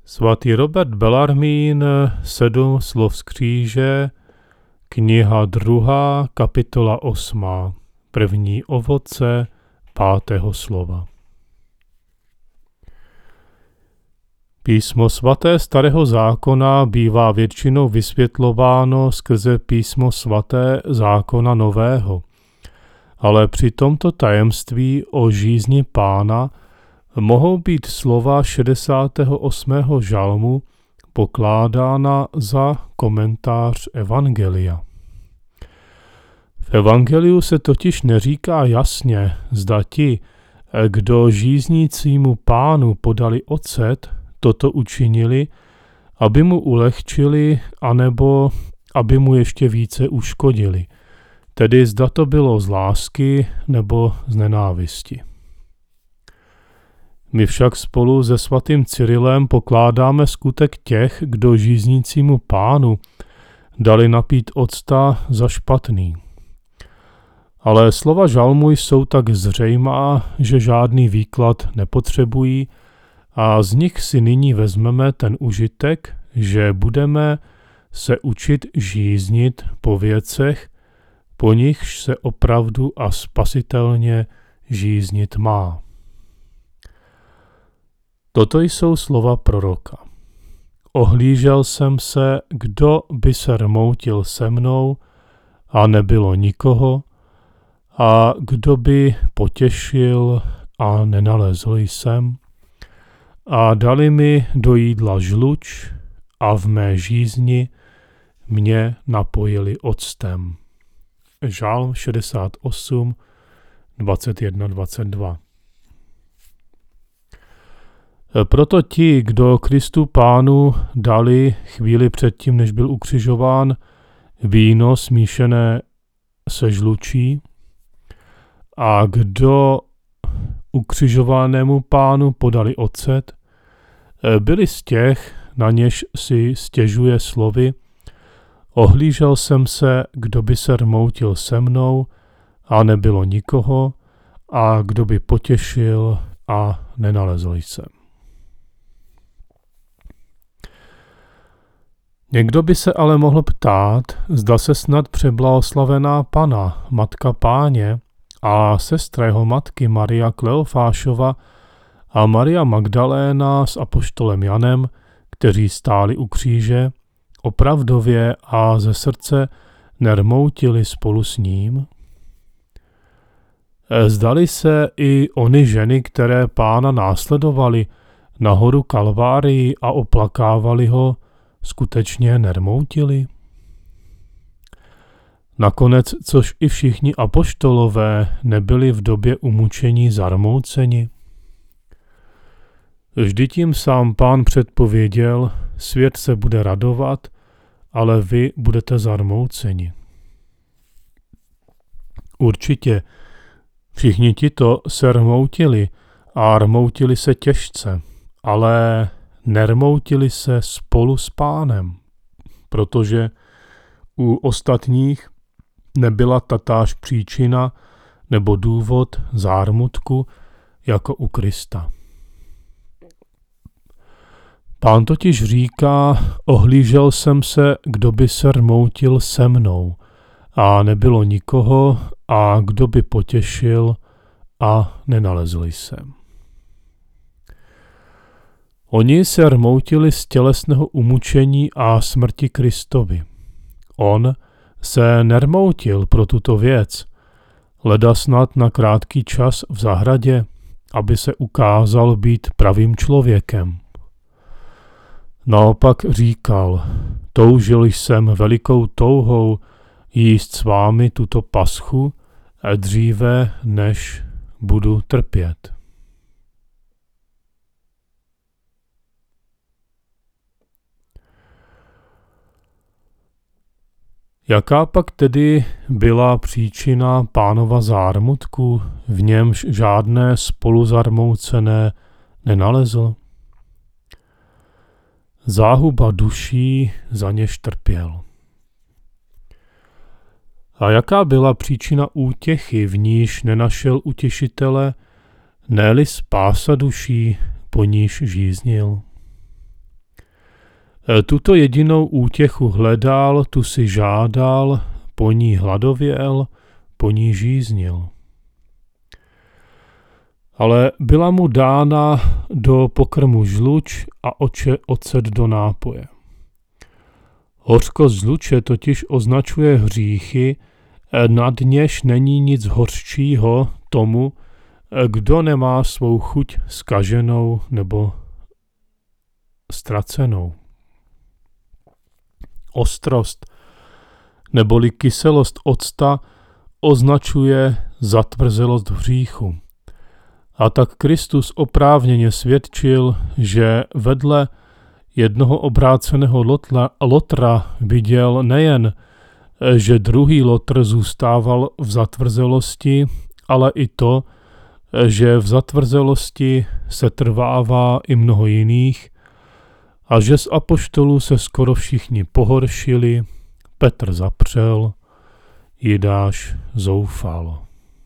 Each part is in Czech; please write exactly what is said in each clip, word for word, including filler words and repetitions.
Svatý Robert Bellarmín, Sedm slov z kříže, kniha druhá, kapitola osmá, první ovoce pátého slova. Písmo svaté Starého zákona bývá většinou vysvětlováno skrze písmo svaté zákona Nového, ale při tomto tajemství o žízni Pána mohou být slova šedesátého osmého žalmu pokládána za komentář Evangelia. V Evangeliu se totiž neříká jasně, zda ti, kdo žíznícímu Pánu podali ocet, toto učinili, aby mu ulehčili, anebo aby mu ještě více uškodili, tedy zda to bylo z lásky nebo z nenávisti. My však spolu se svatým Cyrilem pokládáme skutek těch, kdo žíznícímu Pánu dali napít octa za špatný. Ale slova žalmu jsou tak zřejmá, že žádný výklad nepotřebují a z nich si nyní vezmeme ten užitek, že budeme se učit žíznit po věcech, po nichž se opravdu a spasitelně žíznit má. Toto jsou slova proroka. Ohlížel jsem se, kdo by se rmoutil se mnou, a nebylo nikoho, a kdo by potěšil, a nenalezl jsem, a dali mi do jídla žluč, a v mé žízni mě napojili octem. Žálm šedesát osm, dvacet jedna dvacet dva. Proto ti, kdo Kristu Pánu dali chvíli předtím, než byl ukřižován, víno smíšené se žlučí, a kdo ukřižovanému Pánu podali ocet, byli z těch, na něž si stěžuje slovy: ohlížel jsem se, kdo by se rmoutil se mnou, a nebylo nikoho, a kdo by potěšil, a nenalezl jsem. Někdo by se ale mohl ptát, zda se snad přeblahoslavená Panna, matka Páně, a sestra jeho matky Maria Kleofášova a Maria Magdaléna s apoštolem Janem, kteří stáli u kříže, opravdově a ze srdce nermoutili spolu s ním? Zdali se i ony ženy, které Pána následovali na horu Kalvárii a oplakávali ho, skutečně nermoutili? Nakonec, což i všichni apoštolové nebyli v době umučení zarmouceni? Vždyť jim sám Pán předpověděl, svět se bude radovat, ale vy budete zarmouceni. Určitě všichni tito se rmoutili a rmoutili se těžce, ale nermoutili se spolu s Pánem, protože u ostatních nebyla tatáž příčina nebo důvod zármutku jako u Krista. Pán totiž říká, ohlížel jsem se, kdo by se rmoutil se mnou, a nebylo nikoho, a kdo by potěšil, a nenalezl jsem. Oni se rmoutili z tělesného umučení a smrti Kristovi. On se nermoutil pro tuto věc, leda snad na krátký čas v zahradě, aby se ukázal být pravým člověkem. Naopak říkal, toužil jsem velikou touhou jíst s vámi tuto paschu dříve, než budu trpět. Jaká pak tedy byla příčina Pánova zármutku, v němž žádné spoluzarmoucené nenalezl? Záhuba duší, za něž trpěl. A jaká byla příčina útěchy, v níž nenašel utěšitele, ne-li spása duší, po níž žíznil? Tuto jedinou útěchu hledal, tu si žádal, po ní hladověl, po ní žíznil. Ale byla mu dána do pokrmu žluč a oče ocet do nápoje. Hořkost žluče totiž označuje hříchy, nad něž není nic hořčího tomu, kdo nemá svou chuť zkaženou nebo ztracenou. Ostrost neboli kyselost octa označuje zatvrzelost hříchu. A tak Kristus oprávněně svědčil, že vedle jednoho obráceného lotra, lotra viděl nejen, že druhý lotr zůstával v zatvrzelosti, ale i to, že v zatvrzelosti se trvává i mnoho jiných a že z apoštolů se skoro všichni pohoršili, Petr zapřel, Jidáš zoufal.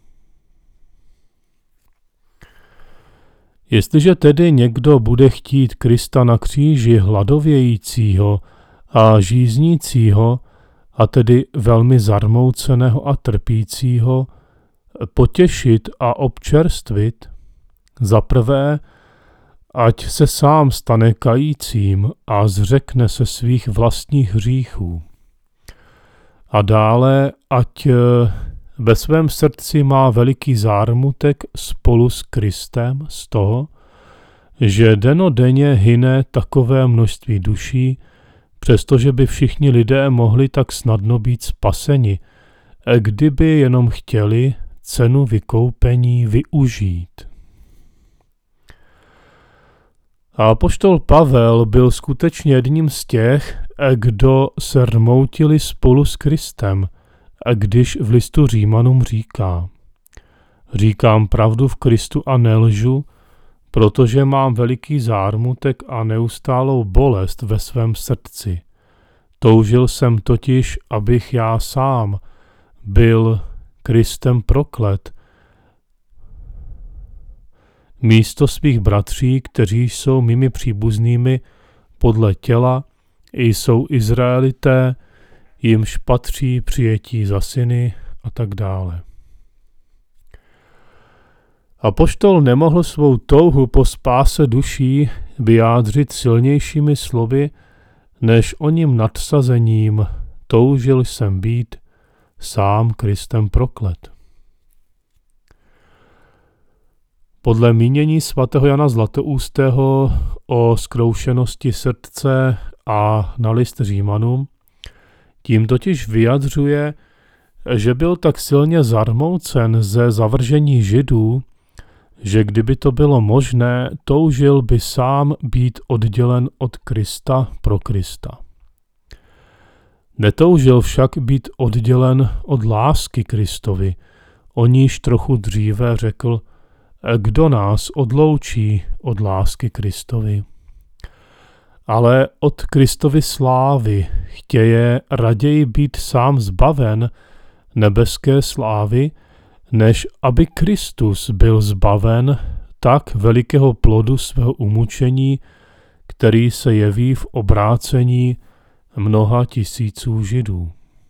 Jestliže tedy někdo bude chtít Krista na kříži hladovějícího a žíznícího, a tedy velmi zarmouceného a trpícího, potěšit a občerstvit, za prvé, ať se sám stane kajícím a zřekne se svých vlastních hříchů. A dále, ať ve svém srdci má veliký zármutek spolu s Kristem z toho, že dennodenně hyne takové množství duší, přestože by všichni lidé mohli tak snadno být spaseni, kdyby jenom chtěli cenu vykoupení využít. A apoštol Pavel byl skutečně jedním z těch, kdo se rmoutili spolu s Kristem, když v listu Římanům říká: Říkám pravdu v Kristu a nelžu, protože mám veliký zármutek a neustálou bolest ve svém srdci. Toužil jsem totiž, abych já sám byl Kristem proklet, místo svých bratří, kteří jsou mými příbuznými podle těla, jsou Izraelité, jimž patří přijetí za syny a tak dále. Apoštol nemohl svou touhu po spáse duší vyjádřit silnějšími slovy, než oním nadsazením toužil jsem být sám Kristem proklet. Podle mínění svatého Jana Zlatoustého o zkroušenosti srdce a na list Římanům, tím totiž vyjadřuje, že byl tak silně zarmoucen ze zavržení Židů, že kdyby to bylo možné, toužil by sám být oddělen od Krista pro Krista. Netoužil však být oddělen od lásky Kristovi, o níž trochu dříve řekl: Kdo nás odloučí od lásky Kristovi? Ale od Kristovy slávy chtěje raději být sám zbaven nebeské slávy, než aby Kristus byl zbaven tak velikého plodu svého umučení, který se jeví v obrácení mnoha tisíců Židů.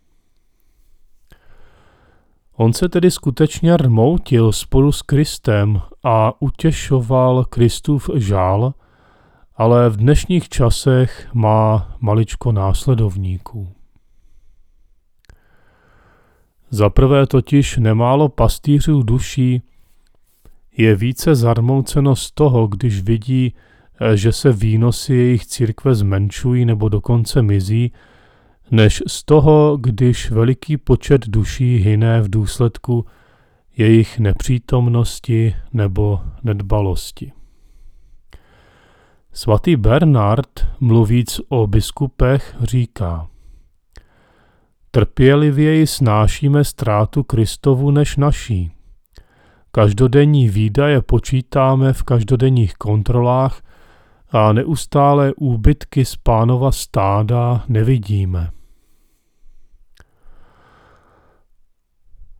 On se tedy skutečně rmoutil spolu s Kristem a utěšoval Kristův žál, ale v dnešních časech má maličko následovníků. Zaprvé totiž nemálo pastýřů duší je více zarmouceno z toho, když vidí, že se výnosy jejich církve zmenšují nebo dokonce mizí, než z toho, když veliký počet duší hyne v důsledku jejich nepřítomnosti nebo nedbalosti. Svatý Bernard, mluvíc o biskupech, říká: Trpělivěji snášíme ztrátu Kristovu než naší. Každodenní výdaje počítáme v každodenních kontrolách a neustálé úbytky z Pánova stáda nevidíme.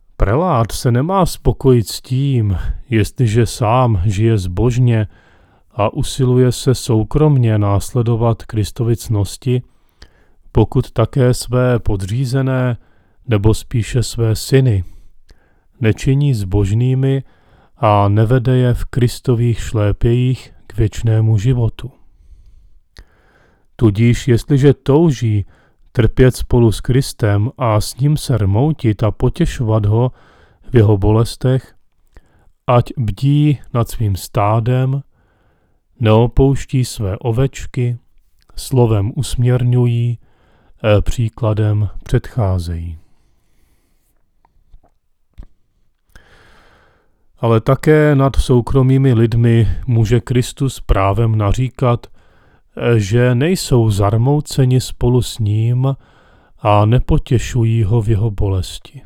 Prelát se nemá spokojit s tím, jestliže sám žije zbožně a usiluje se soukromně následovat Kristovy ctnosti, pokud také své podřízené, nebo spíše své syny, nečiní zbožnými a nevede je v Kristových šlépějích k věčnému životu. Tudíž, jestliže touží trpět spolu s Kristem a s ním se rmoutit a potěšovat ho v jeho bolestech, ať bdí nad svým stádem, neopouští své ovečky, slovem usměrňují, příkladem předcházejí. Ale také nad soukromými lidmi může Kristus právem naříkat, že nejsou zarmouceni spolu s ním a nepotěšují ho v jeho bolesti.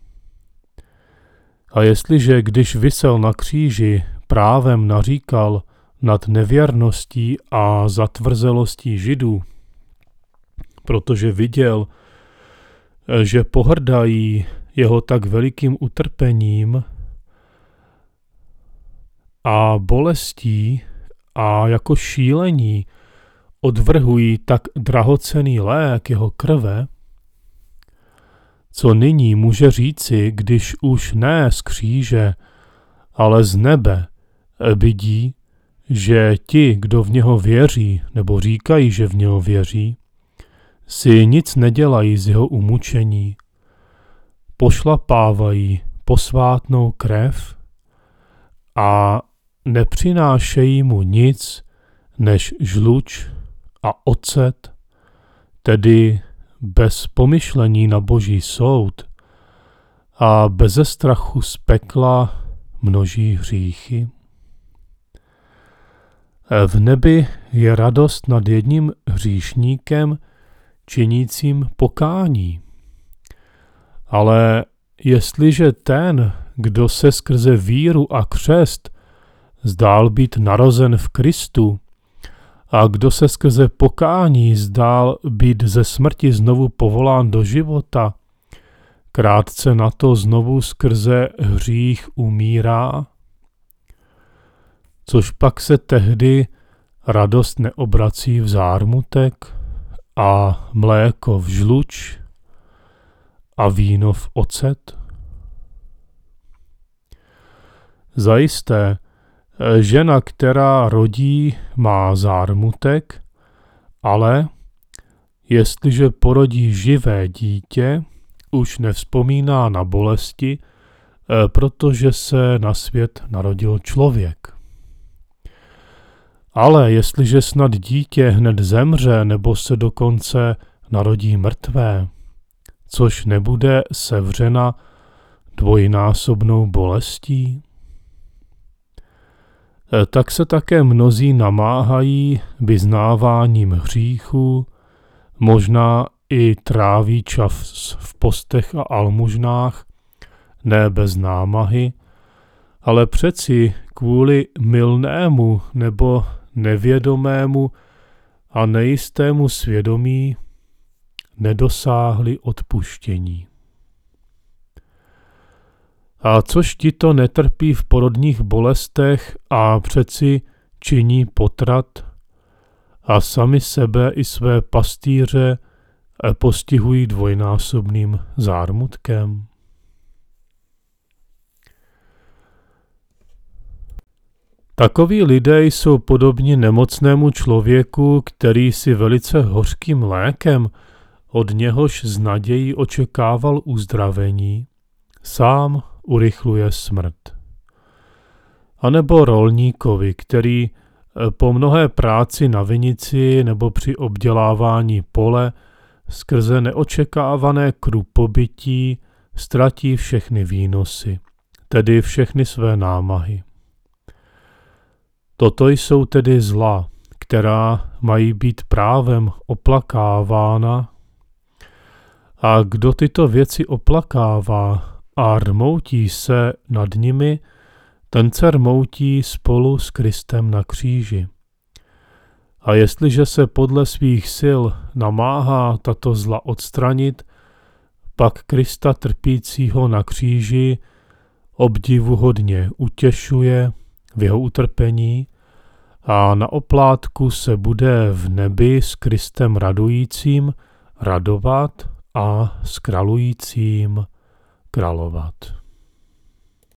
A jestliže, když visel na kříži, právem naříkal nad nevěrností a zatvrzelostí Židů, protože viděl, že pohrdají jeho tak velikým utrpením a bolestí a jako šílení odvrhují tak drahocenný lék jeho krve, co nyní může říci, když už ne z kříže, ale z nebe vidí, že ti, kdo v něho věří, nebo říkají, že v něho věří, si nic nedělají z jeho umučení, pošlapávají posvátnou krev a nepřinášejí mu nic než žluč a ocet, tedy bez pomyšlení na boží soud a beze strachu z pekla množí hříchy. V nebi je radost nad jedním hříšníkem činícím pokání. Ale jestliže ten, kdo se skrze víru a křest zdál být narozen v Kristu a kdo se skrze pokání zdál být ze smrti znovu povolán do života, krátce na to znovu skrze hřích umírá, což pak se tehdy radost neobrací v zármutek a mléko v žluč a víno v ocet? Zajisté, žena, která rodí, má zármutek, ale jestliže porodí živé dítě, už nevzpomíná na bolesti, protože se na svět narodil člověk. Ale jestliže snad dítě hned zemře nebo se dokonce narodí mrtvé, což nebude sevřena dvojnásobnou bolestí, tak se také mnozí namáhají vyznáváním hříchů, možná i tráví čas v postech a almužnách, ne bez námahy, ale přeci kvůli mylnému nebo nevědomému a nejistému svědomí nedosáhli odpuštění. A což tito netrpí v porodních bolestech a přeci činí potrat a sami sebe i své pastýře postihují dvojnásobným zármutkem? Takoví lidé jsou podobni nemocnému člověku, který si velice hořkým lékem, od něhož z nadějí očekával uzdravení, sám urychluje smrt. A nebo rolníkovi, který po mnohé práci na vinici nebo při obdělávání pole skrze neočekávané krupobytí ztratí všechny výnosy, tedy všechny své námahy. Toto jsou tedy zla, která mají být právem oplakávána, a kdo tyto věci oplakává a rmoutí se nad nimi, ten se rmoutí spolu s Kristem na kříži. A jestliže se podle svých sil namáhá tato zla odstranit, pak Krista trpícího na kříži obdivuhodně utěšuje v jeho utrpení a na oplátku se bude v nebi s Kristem radujícím radovat a s králujícím královat.